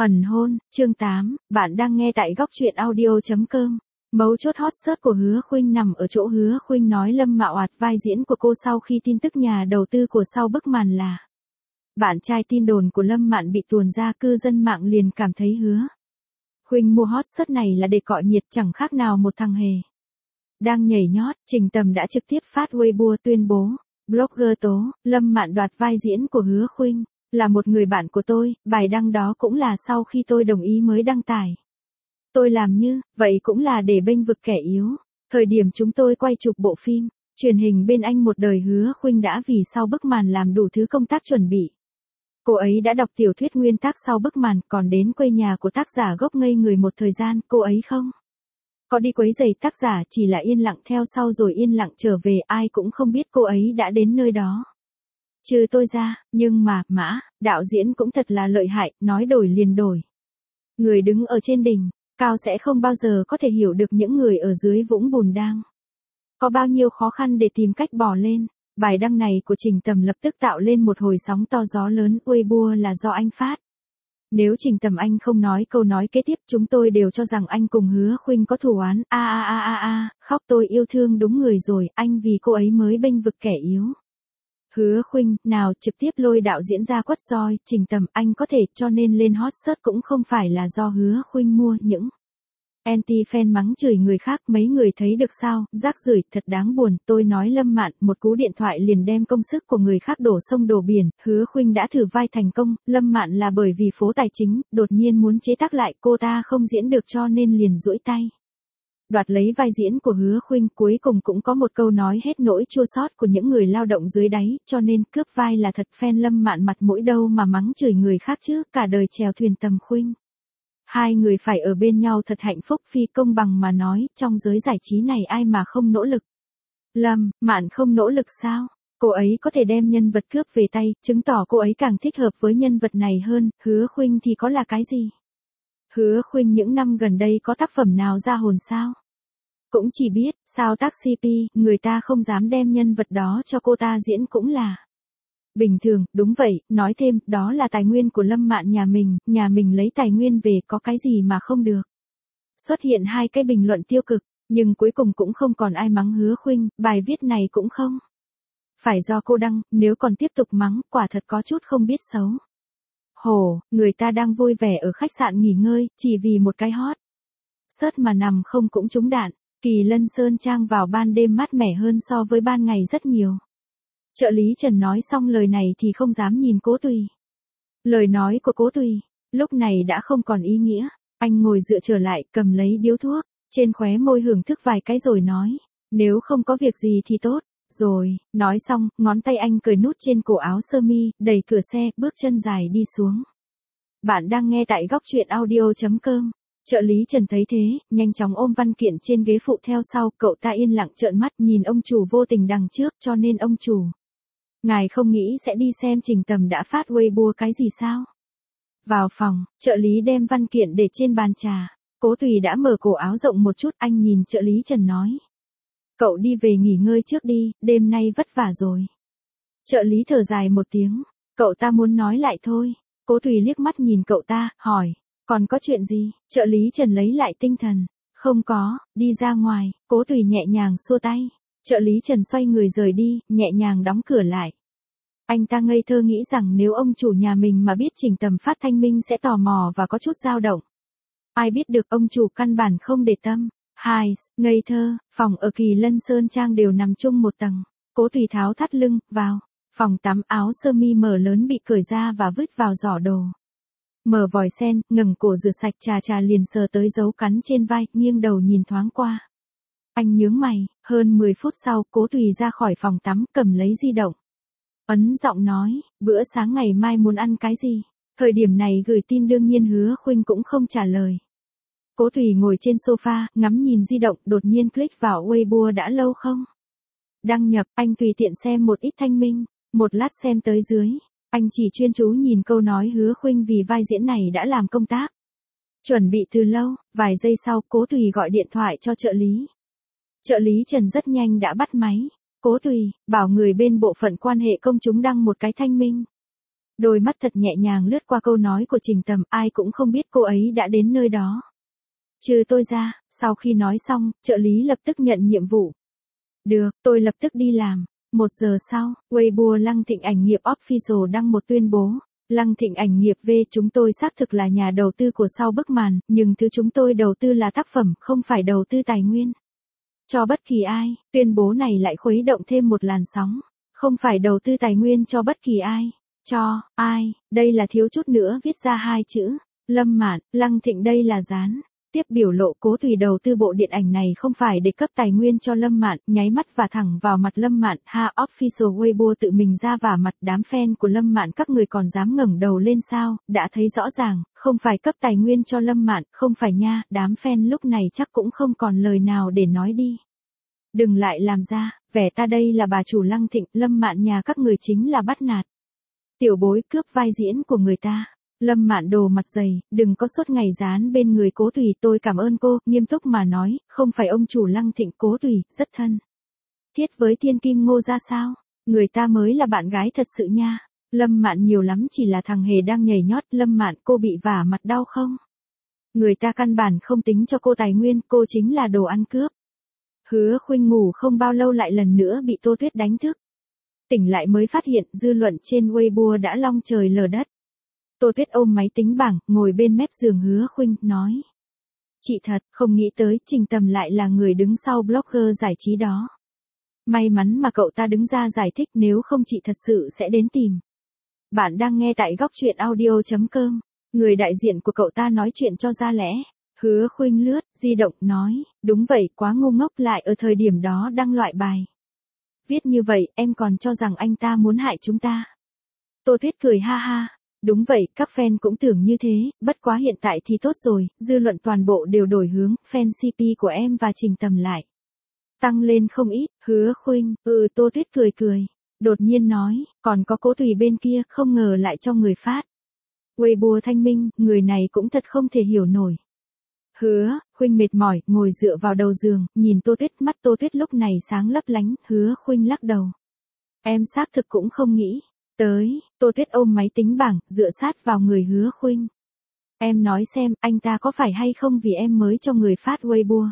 Ẩn hôn, chương 8, bạn đang nghe tại góc truyện audio.com. Mấu chốt hot search của Hứa Khuynh nằm ở chỗ Hứa Khuynh nói Lâm Mạo Ạt vai diễn của cô sau khi tin tức nhà đầu tư của sau bức màn là bạn trai. Tin đồn của Lâm Mạn bị tuồn ra, cư dân mạng liền cảm thấy Hứa Khuynh mua hot search này là để cọ nhiệt, chẳng khác nào một thằng hề đang nhảy nhót. Trình Tầm đã trực tiếp phát Weibo tuyên bố, blogger tố Lâm Mạn đoạt vai diễn của Hứa Khuynh. Là một người bạn của tôi, bài đăng đó cũng là sau khi tôi đồng ý mới đăng tải. Tôi làm như vậy cũng là để bênh vực kẻ yếu. Thời điểm chúng tôi quay chụp bộ phim truyền hình Bên Anh Một Đời, Hứa Khuynh đã vì sau bức màn làm đủ thứ công tác chuẩn bị. Cô ấy đã đọc tiểu thuyết nguyên tác sau bức màn, còn đến quê nhà của tác giả gốc ngây người một thời gian. Cô ấy không có đi quấy rầy tác giả, chỉ là yên lặng theo sau rồi yên lặng trở về, ai cũng không biết cô ấy đã đến nơi đó. Trừ tôi ra, nhưng mà, Mã, đạo diễn cũng thật là lợi hại, nói đổi liền đổi. Người đứng ở trên đỉnh cao sẽ không bao giờ có thể hiểu được những người ở dưới vũng bùn đang có bao nhiêu khó khăn để tìm cách bò lên. Bài đăng này của Trình Tầm lập tức tạo lên một hồi sóng to gió lớn. Weibo là do anh phát. Nếu Trình Tầm anh không nói câu nói kế tiếp, chúng tôi đều cho rằng anh cùng Hứa Khuynh có thù oán. Khóc, tôi yêu thương đúng người rồi, anh vì cô ấy mới bênh vực kẻ yếu. Hứa Khuynh, nào trực tiếp lôi đạo diễn ra quất roi. Trình Tầm, anh có thể cho nên lên hot search cũng không phải là do Hứa Khuynh mua. Những anti-fan mắng chửi người khác, mấy người thấy được sao, rác rưởi, thật đáng buồn. Tôi nói Lâm Mạn, một cú điện thoại liền đem công sức của người khác đổ sông đổ biển. Hứa Khuynh đã thử vai thành công, Lâm Mạn là bởi vì phố tài chính, đột nhiên muốn chế tác lại, cô ta không diễn được cho nên liền duỗi tay đoạt lấy vai diễn của Hứa Khuynh. Cuối cùng cũng có một câu nói hết nỗi chua xót của những người lao động dưới đáy, cho nên cướp vai là thật. Fan Lâm Mạn mặt mũi đâu mà mắng chửi người khác chứ, cả đời chèo thuyền Tầm Khuynh. Hai người phải ở bên nhau thật hạnh phúc. Phi công bằng mà nói, trong giới giải trí này ai mà không nỗ lực. Lâm Mạn không nỗ lực sao? Cô ấy có thể đem nhân vật cướp về tay, chứng tỏ cô ấy càng thích hợp với nhân vật này hơn. Hứa Khuynh thì có là cái gì? Hứa Khuynh những năm gần đây có tác phẩm nào ra hồn sao? Cũng chỉ biết, sao tác CP, người ta không dám đem nhân vật đó cho cô ta diễn cũng là bình thường. Đúng vậy, nói thêm, đó là tài nguyên của Lâm Mạn nhà mình lấy tài nguyên về, có cái gì mà không được. Xuất hiện hai cái bình luận tiêu cực, nhưng cuối cùng cũng không còn ai mắng Hứa Khuynh, bài viết này cũng không phải do cô đăng, nếu còn tiếp tục mắng, quả thật có chút không biết xấu hổ. Người ta đang vui vẻ ở khách sạn nghỉ ngơi, chỉ vì một cái hot search mà nằm không cũng trúng đạn. Kỳ Lân Sơn Trang vào ban đêm mát mẻ hơn so với ban ngày rất nhiều. Trợ lý Trần nói xong lời này thì không dám nhìn Cố Tùy. Lời nói của Cố Tùy lúc này đã không còn ý nghĩa. Anh ngồi dựa trở lại, cầm lấy điếu thuốc, trên khóe môi hưởng thức vài cái rồi nói, nếu không có việc gì thì tốt rồi. Nói xong, ngón tay anh cởi nút trên cổ áo sơ mi, đẩy cửa xe, bước chân dài đi xuống. Bạn đang nghe tại góc truyện audio.com. Trợ lý Trần thấy thế, nhanh chóng ôm văn kiện trên ghế phụ theo sau. Cậu ta yên lặng trợn mắt nhìn ông chủ vô tình đằng trước, cho nên ông chủ, ngài không nghĩ sẽ đi xem Trình Tầm đã phát Weibo cái gì sao? Vào phòng, trợ lý đem văn kiện để trên bàn trà. Cố Tùy đã mở cổ áo rộng một chút, anh nhìn trợ lý Trần nói, cậu đi về nghỉ ngơi trước đi, đêm nay vất vả rồi. Trợ lý thở dài một tiếng, cậu ta muốn nói lại thôi. Cố Tùy liếc mắt nhìn cậu ta, hỏi, còn có chuyện gì? Trợ lý Trần lấy lại tinh thần, không có, đi ra ngoài. Cố Tùy nhẹ nhàng xua tay. Trợ lý Trần xoay người rời đi, nhẹ nhàng đóng cửa lại. Anh ta ngây thơ nghĩ rằng nếu ông chủ nhà mình mà biết Trình Tầm phát thanh minh sẽ tò mò và có chút dao động. Ai biết được, ông chủ căn bản không để tâm. Ngây thơ, phòng ở Kỳ Lân Sơn Trang đều nằm chung một tầng. Cố Tùy tháo thắt lưng, vào phòng tắm, áo sơ mi mở lớn bị cởi ra và vứt vào giỏ đồ. Mở vòi sen, ngẩng cổ rửa sạch, trà liền sờ tới dấu cắn trên vai, nghiêng đầu nhìn thoáng qua. Anh nhướng mày. Hơn 10 phút sau, Cố Tùy ra khỏi phòng tắm, cầm lấy di động, ấn giọng nói, bữa sáng ngày mai muốn ăn cái gì? Thời điểm này gửi tin đương nhiên Hứa Khuynh cũng không trả lời. Cố Tùy ngồi trên sofa, ngắm nhìn di động, đột nhiên click vào Weibo đã lâu không đăng nhập. Anh tùy tiện xem một ít thanh minh, một lát xem tới dưới. Anh chỉ chuyên chú nhìn câu nói Hứa Khuynh vì vai diễn này đã làm công tác chuẩn bị từ lâu. Vài giây sau, Cố Tùy gọi điện thoại cho trợ lý. Trợ lý Trần rất nhanh đã bắt máy. Cố Tùy, bảo người bên bộ phận quan hệ công chúng đăng một cái thanh minh. Đôi mắt thật nhẹ nhàng lướt qua câu nói của Trình Tầm, ai cũng không biết cô ấy đã đến nơi đó. Trừ tôi ra, sau khi nói xong, trợ lý lập tức nhận nhiệm vụ. Được, tôi lập tức đi làm. 1 giờ sau, Weibo Lăng Thịnh Ảnh Nghiệp Official đăng một tuyên bố. Lăng Thịnh Ảnh Nghiệp V, chúng tôi xác thực là nhà đầu tư của sau bức màn, nhưng thứ chúng tôi đầu tư là tác phẩm, không phải đầu tư tài nguyên. Cho bất kỳ ai, tuyên bố này lại khuấy động thêm một làn sóng. Không phải đầu tư tài nguyên cho bất kỳ ai. Cho, ai, đây là thiếu chút nữa viết ra 2 chữ. Lâm Mạn, Lăng Thịnh đây là dán. Tiếp biểu lộ Cố Thùy đầu tư bộ điện ảnh này không phải để cấp tài nguyên cho Lâm Mạn, nháy mắt và thẳng vào mặt Lâm Mạn, ha official Weibo tự mình ra vả mặt đám fan của Lâm Mạn, các người còn dám ngẩng đầu lên sao, đã thấy rõ ràng, không phải cấp tài nguyên cho Lâm Mạn, không phải nha, đám fan lúc này chắc cũng không còn lời nào để nói đi. Đừng lại làm ra, vẻ ta đây là bà chủ Lăng Thịnh, Lâm Mạn nhà các người chính là bắt nạt. Tiểu bối cướp vai diễn của người ta. Lâm Mạn đồ mặt dày, đừng có suốt ngày dán bên người Cố Thùy, tôi cảm ơn cô, nghiêm túc mà nói, không phải ông chủ Lăng Thịnh, Cố Thùy, rất thân thiết với Thiên Kim Ngô ra sao, người ta mới là bạn gái thật sự nha. Lâm Mạn nhiều lắm chỉ là thằng hề đang nhảy nhót. Lâm Mạn, cô bị vả mặt đau không? Người ta căn bản không tính cho cô tài nguyên, cô chính là đồ ăn cướp. Hứa Khuynh ngủ không bao lâu lại lần nữa bị Tô Tuyết đánh thức. Tỉnh lại mới phát hiện dư luận trên Weibo đã long trời lở đất. Tô Tuyết ôm máy tính bảng, ngồi bên mép giường Hứa Khuynh, nói. Chị thật, không nghĩ tới, Trình Tầm lại là người đứng sau blogger giải trí đó. May mắn mà cậu ta đứng ra giải thích, nếu không chị thật sự sẽ đến tìm. Bạn đang nghe tại góc truyện audio.com. Người đại diện của cậu ta nói chuyện cho ra lẽ. Hứa Khuynh lướt di động, nói, đúng vậy, quá ngu ngốc, lại ở thời điểm đó đăng loại bài viết như vậy, em còn cho rằng anh ta muốn hại chúng ta. Tô Tuyết cười ha ha. Đúng vậy, các fan cũng tưởng như thế, bất quá hiện tại thì tốt rồi, dư luận toàn bộ đều đổi hướng, fan CP của em và Trình Tầm lại tăng lên không ít. Hứa Khuynh, Tô Tuyết cười cười, đột nhiên nói, còn có Cố Thùy bên kia, không ngờ lại cho người phát Weibo thanh minh, người này cũng thật không thể hiểu nổi. Hứa Khuynh mệt mỏi, ngồi dựa vào đầu giường, nhìn Tô Tuyết, mắt Tô Tuyết lúc này sáng lấp lánh. Hứa Khuynh lắc đầu. Em xác thực cũng không nghĩ tới. Tô Tuyết ôm máy tính bảng, dựa sát vào người Hứa Khuynh. Em nói xem, anh ta có phải hay không vì em mới cho người phát Weibo.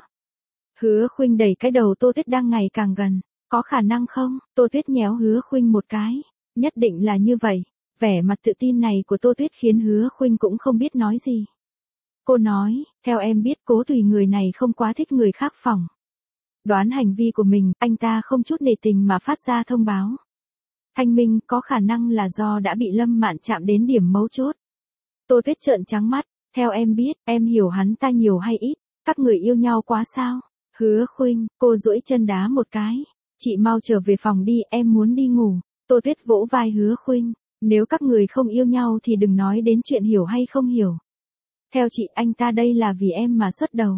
Hứa Khuynh đẩy cái đầu Tô Tuyết đang ngày càng gần. Có khả năng không? Tô Tuyết nhéo Hứa Khuynh một cái. Nhất định là như vậy. Vẻ mặt tự tin này của Tô Tuyết khiến Hứa Khuynh cũng không biết nói gì. Cô nói, theo em biết Cố Thùy người này không quá thích người khác phỏng đoán hành vi của mình, anh ta không chút nể tình mà phát ra thông báo. Thanh minh, có khả năng là do đã bị Lâm Mạn chạm đến điểm mấu chốt. Tô Tuyết trợn trắng mắt, theo em biết, em hiểu hắn ta nhiều hay ít, các người yêu nhau quá sao? Hứa Khuynh, cô duỗi chân đá một cái. Chị mau trở về phòng đi, em muốn đi ngủ. Tô Tuyết vỗ vai Hứa Khuynh, nếu các người không yêu nhau thì đừng nói đến chuyện hiểu hay không hiểu. Theo chị, anh ta đây là vì em mà xuất đầu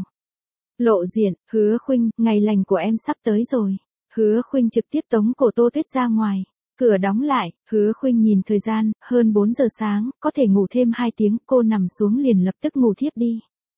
lộ diện. Hứa Khuynh, ngày lành của em sắp tới rồi. Hứa Khuynh trực tiếp tống cổ Tô Tuyết ra ngoài. Cửa đóng lại, Hứa Khuynh nhìn thời gian, hơn 4 giờ sáng, có thể ngủ thêm 2 tiếng, cô nằm xuống liền lập tức ngủ thiếp đi.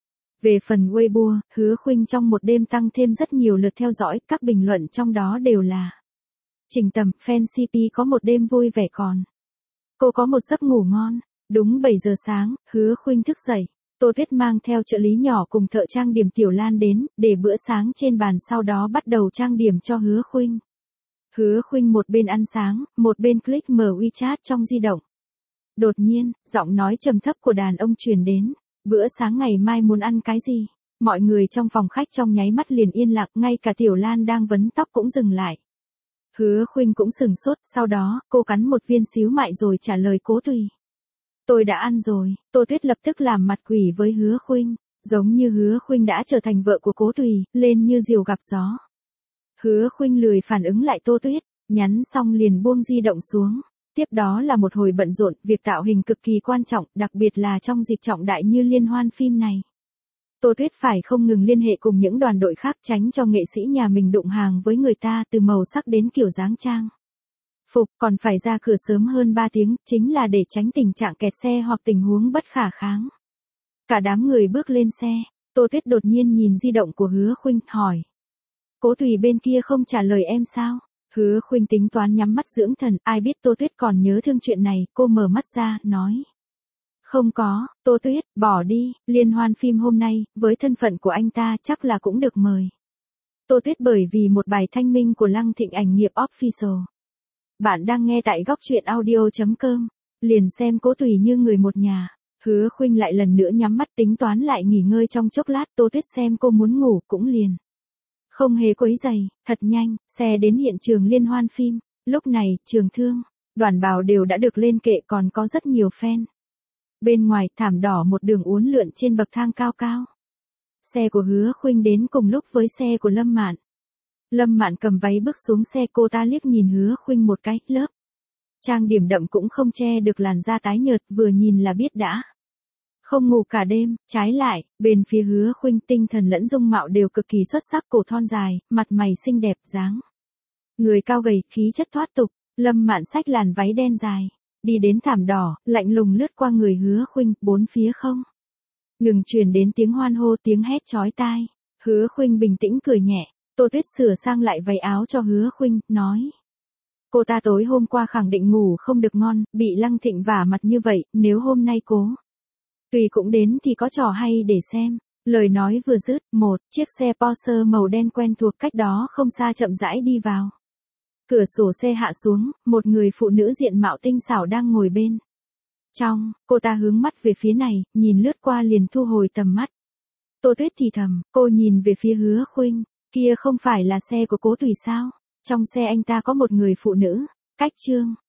Về phần Weibo, Hứa Khuynh trong một đêm tăng thêm rất nhiều lượt theo dõi, các bình luận trong đó đều là Trình Tầm, fan CP có một đêm vui vẻ còn. Cô có một giấc ngủ ngon. Đúng 7 giờ sáng, Hứa Khuynh thức dậy. Tô Tuyết mang theo trợ lý nhỏ cùng thợ trang điểm Tiểu Lan đến, để bữa sáng trên bàn, sau đó bắt đầu trang điểm cho Hứa Khuynh. Hứa Khuynh một bên ăn sáng, một bên click mở WeChat trong di động. Đột nhiên, giọng nói trầm thấp của đàn ông truyền đến. Bữa sáng ngày mai muốn ăn cái gì? Mọi người trong phòng khách trong nháy mắt liền yên lặng, ngay cả Tiểu Lan đang vấn tóc cũng dừng lại. Hứa Khuynh cũng sừng sốt, sau đó, cô cắn một viên xíu mại rồi trả lời Cố Thùy. Tôi đã ăn rồi. Tô Tuyết lập tức làm mặt quỷ với Hứa Khuynh, giống như Hứa Khuynh đã trở thành vợ của Cố Thùy, lên như diều gặp gió. Hứa Khuynh lười phản ứng lại Tô Tuyết, nhắn xong liền buông di động xuống. Tiếp đó là một hồi bận rộn, việc tạo hình cực kỳ quan trọng, đặc biệt là trong dịp trọng đại như liên hoan phim này. Tô Tuyết phải không ngừng liên hệ cùng những đoàn đội khác, tránh cho nghệ sĩ nhà mình đụng hàng với người ta, từ màu sắc đến kiểu dáng trang phục, còn phải ra cửa sớm hơn 3 tiếng, chính là để tránh tình trạng kẹt xe hoặc tình huống bất khả kháng. Cả đám người bước lên xe, Tô Tuyết đột nhiên nhìn di động của Hứa Khuynh, hỏi. Cố Thùy bên kia không trả lời em sao? Hứa Khuynh tính toán nhắm mắt dưỡng thần, ai biết Tô Tuyết còn nhớ thương chuyện này, cô mở mắt ra, nói. Không có, Tô Tuyết, bỏ đi, liên hoan phim hôm nay, với thân phận của anh ta chắc là cũng được mời. Tô Tuyết bởi vì một bài thanh minh của Lăng Thịnh ảnh nghiệp official. Bạn đang nghe tại góc truyện audio.com, liền xem Cố Tùy như người một nhà. Hứa Khuynh lại lần nữa nhắm mắt tính toán lại nghỉ ngơi trong chốc lát, Tô Tuyết xem cô muốn ngủ cũng liền. Không hề quấy giày, thật nhanh, xe đến hiện trường liên hoan phim. Lúc này, Trường Thương, Đoàn Bảo đều đã được lên kệ, còn có rất nhiều fan. Bên ngoài, thảm đỏ một đường uốn lượn trên bậc thang cao cao. Xe của Hứa Khuynh đến cùng lúc với xe của Lâm Mạn. Lâm Mạn cầm váy bước xuống xe, cô ta liếc nhìn Hứa Khuynh một cái, lớp trang điểm đậm cũng không che được làn da tái nhợt, vừa nhìn là biết đã không ngủ cả đêm. Trái lại, bên phía Hứa Khuynh tinh thần lẫn dung mạo đều cực kỳ xuất sắc, cổ thon dài, mặt mày xinh đẹp, dáng người cao gầy, khí chất thoát tục. Lâm Mạn xách làn váy đen dài, đi đến thảm đỏ, lạnh lùng lướt qua người Hứa Khuynh, bốn phía không ngừng truyền đến tiếng hoan hô, tiếng hét chói tai. Hứa Khuynh bình tĩnh cười nhẹ, Tô Tuyết sửa sang lại váy áo cho Hứa Khuynh, nói. Cô ta tối hôm qua khẳng định ngủ không được ngon, bị Lăng Thịnh vả mặt như vậy, nếu hôm nay Cố Tùy cũng đến thì có trò hay để xem. Lời nói vừa dứt, một chiếc xe Porsche màu đen quen thuộc cách đó không xa chậm rãi đi vào. Cửa sổ xe hạ xuống, một người phụ nữ diện mạo tinh xảo đang ngồi bên trong, cô ta hướng mắt về phía này, nhìn lướt qua liền thu hồi tầm mắt. Tô Tuyết thì thầm, cô nhìn về phía Hứa Khuynh, kia không phải là xe của Cố Tùy sao? Trong xe anh ta có một người phụ nữ. Cách chương